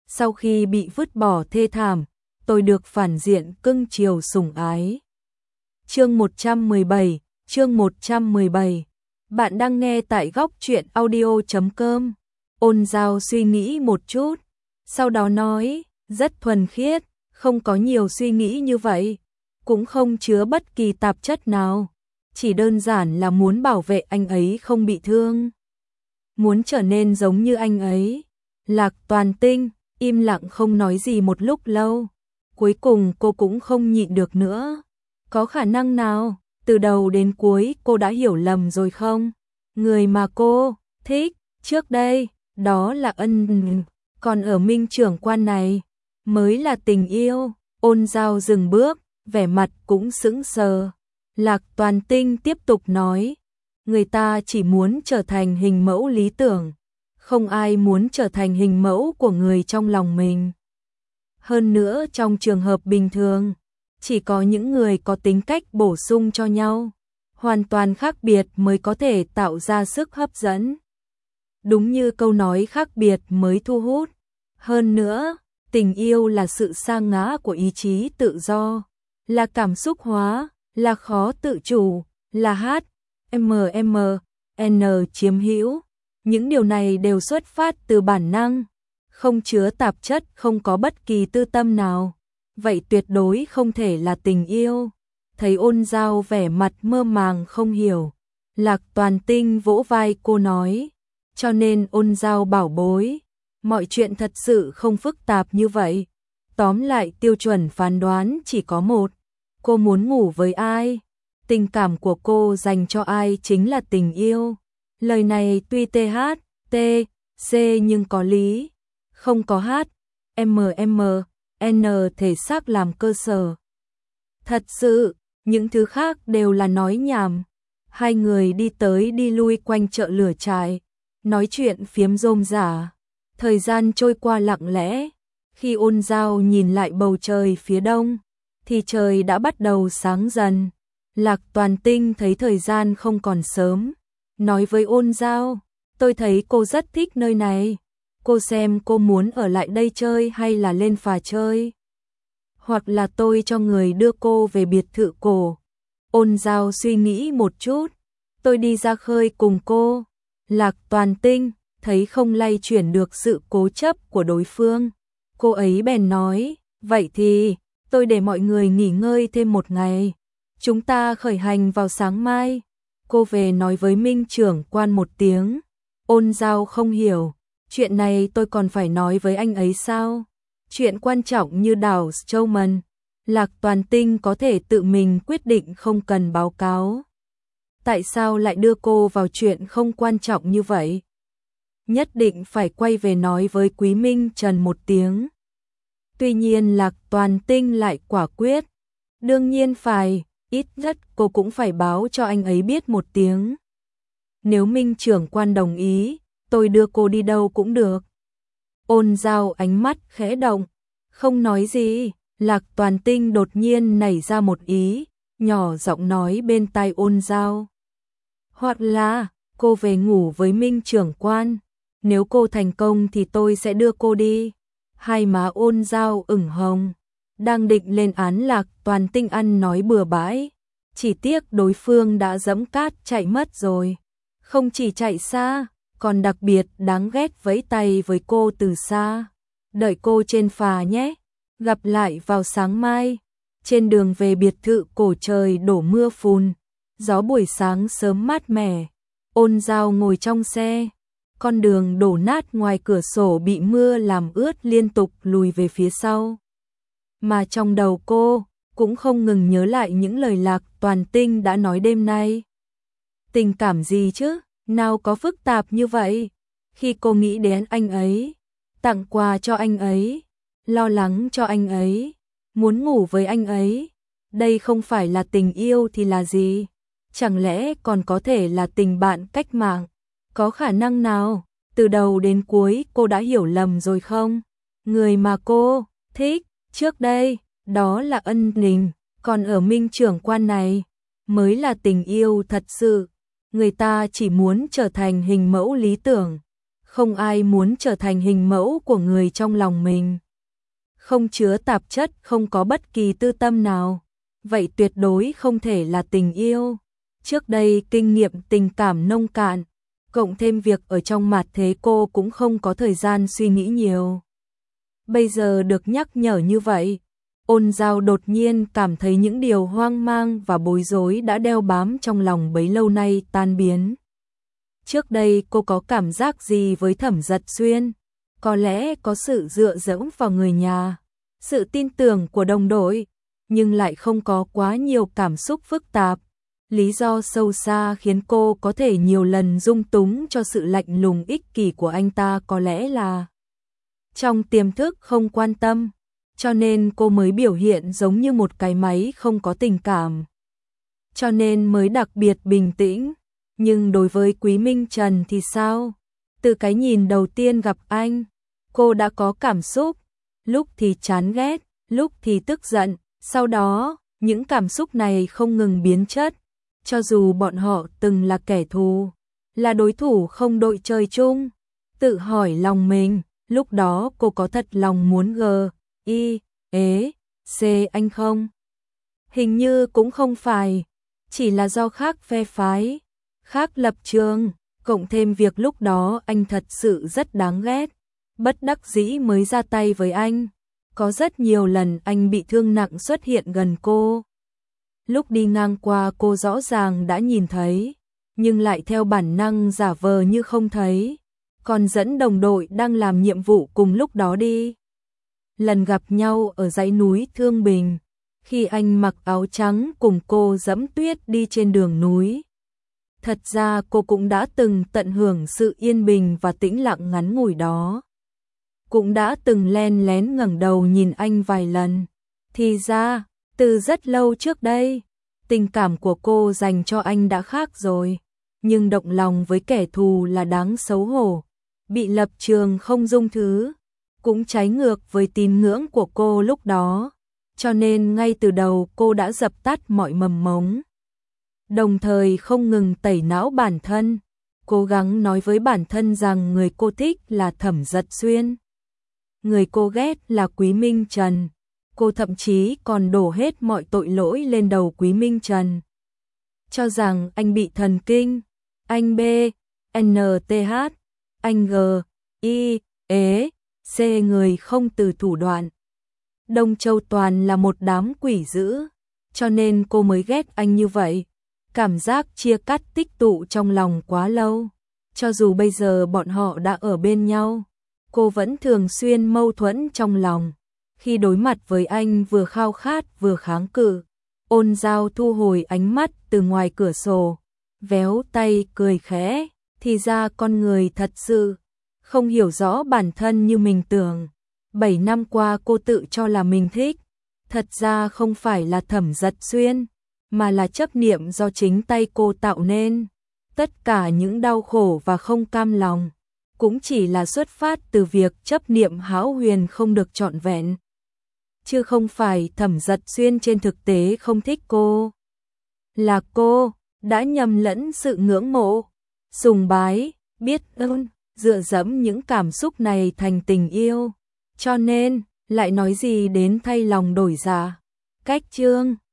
sau khi bị vứt bỏ thê thảm, tôi được phản diện cưng chiều sủng ái. Chương 117, chương 117. Bạn đang nghe tại góc truyện audio.com. Ôn Giao suy nghĩ một chút, sau đó nói, rất thuần khiết, không có nhiều suy nghĩ như vậy, cũng không chứa bất kỳ tạp chất nào, chỉ đơn giản là muốn bảo vệ anh ấy không bị thương. Muốn trở nên giống như anh ấy. Lạc Toàn Tinh im lặng không nói gì một lúc lâu, cuối cùng cô cũng không nhịn được nữa. Có khả năng nào, từ đầu đến cuối cô đã hiểu lầm rồi không? Người mà cô thích trước đây, đó là ân, còn ở Minh trưởng quan này, mới là tình yêu. Ôn Giao dừng bước, vẻ mặt cũng sững sờ. Lạc Toàn Tinh tiếp tục nói, người ta chỉ muốn trở thành hình mẫu lý tưởng, không ai muốn trở thành hình mẫu của người trong lòng mình. Hơn nữa trong trường hợp bình thường, chỉ có những người có tính cách bổ sung cho nhau, hoàn toàn khác biệt mới có thể tạo ra sức hấp dẫn. Đúng như câu nói khác biệt mới thu hút. Hơn nữa, tình yêu là sự sa ngã của ý chí tự do, là cảm xúc hóa, là khó tự chủ, là HMMN chiếm hữu. Những điều này đều xuất phát từ bản năng, không chứa tạp chất, không có bất kỳ tư tâm nào. Vậy tuyệt đối không thể là tình yêu. Thấy Ôn Giao vẻ mặt mơ màng không hiểu, Lạc Toàn Tinh vỗ vai cô nói, cho nên Ôn Giao bảo bối, mọi chuyện thật sự không phức tạp như vậy. Tóm lại tiêu chuẩn phán đoán chỉ có một, cô muốn ngủ với ai, tình cảm của cô dành cho ai chính là tình yêu. Lời này tuy THC nhưng có lý, không có HMMN thể xác làm cơ sở. Thật sự, những thứ khác đều là nói nhảm. Hai người đi tới đi lui quanh chợ lửa trại, nói chuyện phiếm rôm rả. Thời gian trôi qua lặng lẽ. Khi Ôn Giao nhìn lại bầu trời phía đông, thì trời đã bắt đầu sáng dần. Lạc Toàn Tinh thấy thời gian không còn sớm, nói với Ôn Giao, tôi thấy cô rất thích nơi này. Cô xem cô muốn ở lại đây chơi hay là lên phà chơi? Hoặc là tôi cho người đưa cô về biệt thự cổ. Ôn Giao suy nghĩ một chút, tôi đi ra khơi cùng cô. Lạc Toàn Tinh thấy không lay chuyển được sự cố chấp của đối phương, cô ấy bèn nói, vậy thì tôi để mọi người nghỉ ngơi thêm một ngày, chúng ta khởi hành vào sáng mai. Cô về nói với Minh trưởng quan một tiếng. Ôn Giao không hiểu, chuyện này tôi còn phải nói với anh ấy sao? Chuyện quan trọng như đảo Strowman, Lạc Toàn Tinh có thể tự mình quyết định không cần báo cáo. Tại sao lại đưa cô vào chuyện không quan trọng như vậy? Nhất định phải quay về nói với Quý Minh Trần một tiếng. Tuy nhiên Lạc Toàn Tinh lại quả quyết, đương nhiên phải, ít nhất cô cũng phải báo cho anh ấy biết một tiếng. Nếu Minh trưởng quan đồng ý, tôi đưa cô đi đâu cũng được. Ôn Giao ánh mắt khẽ động, không nói gì. Lạc Toàn Tinh đột nhiên nảy ra một ý, nhỏ giọng nói bên tai Ôn Giao. Hoặc là, cô về ngủ với Minh trưởng quan, nếu cô thành công thì tôi sẽ đưa cô đi. Hai má Ôn Giao ửng hồng, đang định lên án Lạc Toàn Tinh ăn nói bừa bãi. Chỉ tiếc đối phương đã giẫm cát chạy mất rồi. Không chỉ chạy xa, còn đặc biệt đáng ghét vẫy tay với cô từ xa. Đợi cô trên phà nhé, gặp lại vào sáng mai. Trên đường về biệt thự cổ trời đổ mưa phùn, gió buổi sáng sớm mát mẻ. Ôn Giao ngồi trong xe, con đường đổ nát ngoài cửa sổ bị mưa làm ướt liên tục lùi về phía sau. Mà trong đầu cô cũng không ngừng nhớ lại những lời Lạc Toàn Tinh đã nói đêm nay. Tình cảm gì chứ, nào có phức tạp như vậy? Khi cô nghĩ đến anh ấy, tặng quà cho anh ấy, lo lắng cho anh ấy, muốn ngủ với anh ấy, đây không phải là tình yêu thì là gì? Chẳng lẽ còn có thể là tình bạn cách mạng? Có khả năng nào, từ đầu đến cuối cô đã hiểu lầm rồi không? Người mà cô thích trước đây, đó là Ân Ninh, còn ở Minh trưởng quan này, mới là tình yêu thật sự. Người ta chỉ muốn trở thành hình mẫu lý tưởng, Không ai muốn trở thành hình mẫu của người trong lòng mình. Không chứa tạp chất, không có bất kỳ tư tâm nào. Vậy tuyệt đối không thể là tình yêu. Trước đây kinh nghiệm tình cảm nông cạn, cộng thêm việc ở trong mặt thế cô cũng không có thời gian suy nghĩ nhiều. Bây giờ được nhắc nhở như vậy, Ôn Giao đột nhiên cảm thấy những điều hoang mang và bối rối đã đeo bám trong lòng bấy lâu nay tan biến. Trước đây cô có cảm giác gì với Thẩm Giật Xuyên? Có lẽ có sự dựa dẫm vào người nhà, sự tin tưởng của đồng đội, nhưng lại không có quá nhiều cảm xúc phức tạp. Lý do sâu xa khiến cô có thể nhiều lần dung túng cho sự lạnh lùng ích kỷ của anh ta có lẽ là trong tiềm thức không quan tâm, cho nên cô mới biểu hiện giống như một cái máy không có tình cảm. Cho nên mới đặc biệt bình tĩnh. Nhưng đối với Quý Minh Trần thì sao? Từ cái nhìn đầu tiên gặp anh, cô đã có cảm xúc, lúc thì chán ghét, lúc thì tức giận, sau đó, những cảm xúc này không ngừng biến chất. Cho dù bọn họ từng là kẻ thù, là đối thủ không đội trời chung, tự hỏi lòng mình, lúc đó cô có thật lòng muốn C anh không? Hình như cũng không phải, chỉ là do khác phe phái, khác lập trường, cộng thêm việc lúc đó anh thật sự rất đáng ghét, bất đắc dĩ mới ra tay với anh. Có rất nhiều lần anh bị thương nặng xuất hiện gần cô. Lúc đi ngang qua cô rõ ràng đã nhìn thấy, nhưng lại theo bản năng giả vờ như không thấy, còn dẫn đồng đội đang làm nhiệm vụ cùng lúc đó đi. Lần gặp nhau ở dãy núi Thương Bình, khi anh mặc áo trắng cùng cô dẫm tuyết đi trên đường núi. Thật ra cô cũng đã từng tận hưởng sự yên bình và tĩnh lặng ngắn ngủi đó. Cũng đã từng len lén ngẩng đầu nhìn anh vài lần. Thì ra, từ rất lâu trước đây, tình cảm của cô dành cho anh đã khác rồi. Nhưng động lòng với kẻ thù là đáng xấu hổ. Bị lập trường không dung thứ, cũng trái ngược với tín ngưỡng của cô lúc đó. Cho nên ngay từ đầu cô đã dập tắt mọi mầm mống. Đồng thời không ngừng tẩy não bản thân, cố gắng nói với bản thân rằng người cô thích là Thẩm Giật Xuyên. Người cô ghét là Quý Minh Trần. Cô thậm chí còn đổ hết mọi tội lỗi lên đầu Quý Minh Trần. Cho rằng anh bị thần kinh, anh B, NTH, anh G, I, C người không từ thủ đoạn. Đông Châu toàn là một đám quỷ dữ, cho nên cô mới ghét anh như vậy. Cảm giác chia cắt tích tụ trong lòng quá lâu. Cho dù bây giờ bọn họ đã ở bên nhau, cô vẫn thường xuyên mâu thuẫn trong lòng. Khi đối mặt với anh vừa khao khát vừa kháng cự. Ôn Giao thu hồi ánh mắt từ ngoài cửa sổ, véo tay cười khẽ. Thì ra con người thật sự không hiểu rõ bản thân như mình tưởng. 7 năm qua cô tự cho là mình thích, thật ra không phải là Thẩm Giật Xuyên, mà là chấp niệm do chính tay cô tạo nên. Tất cả những đau khổ và không cam lòng cũng chỉ là xuất phát từ việc chấp niệm hão huyền không được trọn vẹn, chứ không phải Thẩm Giật Xuyên trên thực tế không thích cô. Là cô đã nhầm lẫn sự ngưỡng mộ, sùng bái, biết ơn, dựa dẫm những cảm xúc này thành tình yêu. Cho nên, lại nói gì đến thay lòng đổi dạ. Cách chương